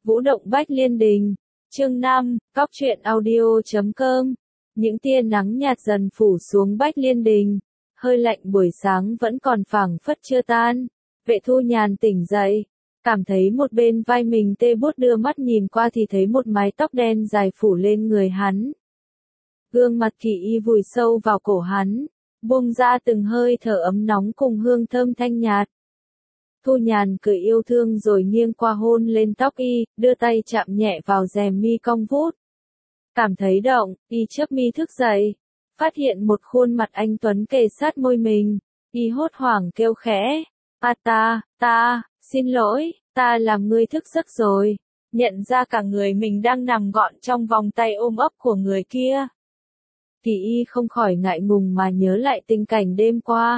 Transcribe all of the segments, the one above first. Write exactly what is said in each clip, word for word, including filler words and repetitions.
Vũ động Bách Liên Đình. Chương năm, Cóc truyện audio chấm com. Những tia nắng nhạt dần phủ xuống Bách Liên Đình. Hơi lạnh buổi sáng vẫn còn phảng phất chưa tan. Vệ Thu Nhàn tỉnh dậy, cảm thấy một bên vai mình tê buốt, đưa mắt nhìn qua thì thấy một mái tóc đen dài phủ lên người hắn. Gương mặt Kỳ Y vùi sâu vào cổ hắn, buông ra từng hơi thở ấm nóng cùng hương thơm thanh nhạt. Thu Nhàn cười yêu thương rồi nghiêng qua hôn lên tóc y, đưa tay chạm nhẹ vào rèm mi cong vút. Cảm thấy động, y chớp mi thức dậy, phát hiện một khuôn mặt anh tuấn kề sát môi mình, y hốt hoảng kêu khẽ, "A ta, ta, xin lỗi, ta làm ngươi thức giấc rồi." Nhận ra cả người mình đang nằm gọn trong vòng tay ôm ấp của người kia. Kỳ Y không khỏi ngại ngùng mà nhớ lại tình cảnh đêm qua.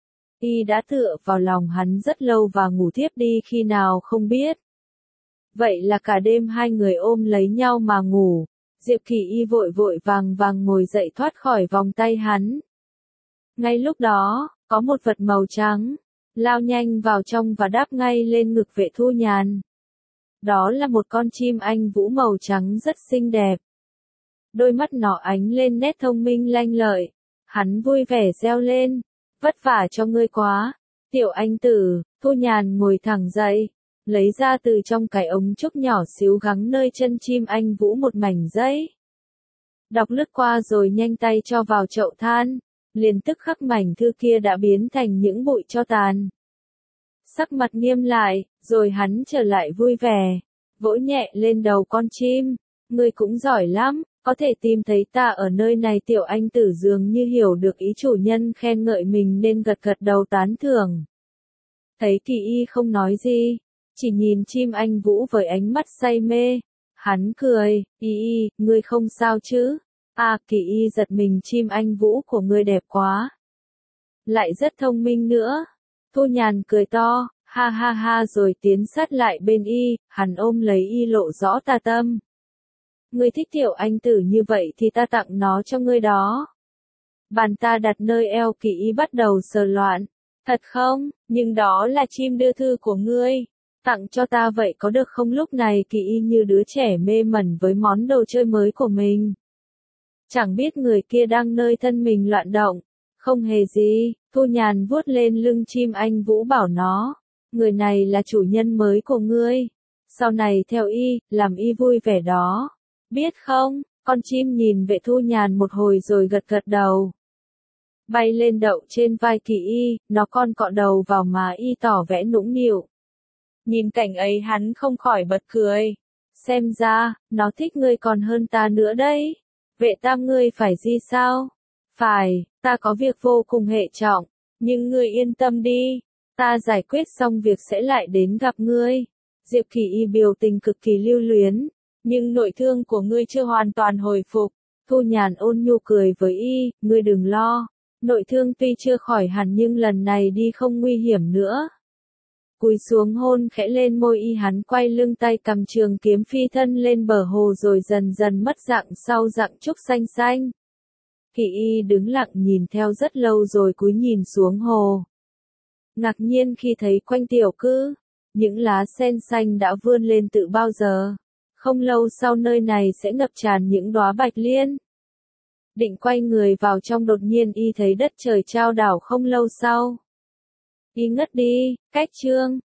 Y đã tựa vào lòng hắn rất lâu và ngủ thiếp đi khi nào không biết. Vậy là cả đêm hai người ôm lấy nhau mà ngủ. Diệp Kỳ Y vội vội vàng vàng ngồi dậy thoát khỏi vòng tay hắn. Ngay lúc đó, có một vật màu trắng lao nhanh vào trong và đáp ngay lên ngực Vệ Thu Nhàn. Đó là một con chim anh vũ màu trắng rất xinh đẹp. Đôi mắt nó ánh lên nét thông minh lanh lợi. Hắn vui vẻ reo lên, "Vất vả cho ngươi quá, tiểu anh tử." Thu Nhàn ngồi thẳng dậy, lấy ra từ trong cái ống trúc nhỏ xíu gắng nơi chân chim anh vũ một mảnh giấy. Đọc lướt qua rồi nhanh tay cho vào chậu than, liền tức khắc mảnh thư kia đã biến thành những bụi tro tàn. Sắc mặt nghiêm lại, rồi hắn trở lại vui vẻ, vỗ nhẹ lên đầu con chim, "Ngươi cũng giỏi lắm, có thể tìm thấy ta ở nơi này." Tiểu anh tử dường như hiểu được ý chủ nhân khen ngợi mình nên gật gật đầu tán thưởng. Thấy Kỳ Y không nói gì, chỉ nhìn chim anh vũ với ánh mắt say mê, hắn cười, "Y Y, ngươi không sao chứ?" "À." Kỳ Y giật mình, "Chim anh vũ của ngươi đẹp quá, lại rất thông minh nữa." Thu Nhàn cười to, ha ha ha rồi tiến sát lại bên y, hắn ôm lấy y lộ rõ tà tâm. "Ngươi thích tiểu anh tử như vậy thì ta tặng nó cho ngươi đó." Bàn ta đặt nơi eo Kỳ Y bắt đầu sờ loạn. "Thật không? Nhưng đó là chim đưa thư của ngươi. Tặng cho ta vậy có được không?" Lúc này Kỳ Y như đứa trẻ mê mẩn với món đồ chơi mới của mình. Chẳng biết người kia đang nơi thân mình loạn động. "Không hề gì." Thu Nhàn vuốt lên lưng chim anh vũ bảo nó, "Người này là chủ nhân mới của ngươi. Sau này theo y, làm y vui vẻ đó. Biết không?" Con chim nhìn Vệ Thu Nhàn một hồi rồi gật gật đầu. Bay lên đậu trên vai Kỳ Y, nó con cọ đầu vào má y tỏ vẻ nũng nịu. Nhìn cảnh ấy hắn không khỏi bật cười. "Xem ra, nó thích ngươi còn hơn ta nữa đấy. Vệ tam ngươi phải gì sao?" "Phải, ta có việc vô cùng hệ trọng, nhưng ngươi yên tâm đi, ta giải quyết xong việc sẽ lại đến gặp ngươi." Diệp Kỳ Y biểu tình cực kỳ lưu luyến, "Nhưng nội thương của ngươi chưa hoàn toàn hồi phục." Thu Nhàn ôn nhu cười với y, "Ngươi đừng lo, nội thương tuy chưa khỏi hẳn nhưng lần này đi không nguy hiểm nữa." Cúi xuống hôn khẽ lên môi y, hắn quay lưng, tay cầm trường kiếm phi thân lên bờ hồ rồi dần dần mất dạng sau rặng trúc xanh xanh. Kỳ Y đứng lặng nhìn theo rất lâu rồi cúi nhìn xuống hồ. Ngạc nhiên khi thấy quanh tiểu cư, những lá sen xanh đã vươn lên từ bao giờ. Không lâu sau nơi này sẽ ngập tràn những đóa bạch liên. Định quay người vào trong, đột nhiên y thấy đất trời chao đảo. Không lâu sau, y ngất đi. Cách chương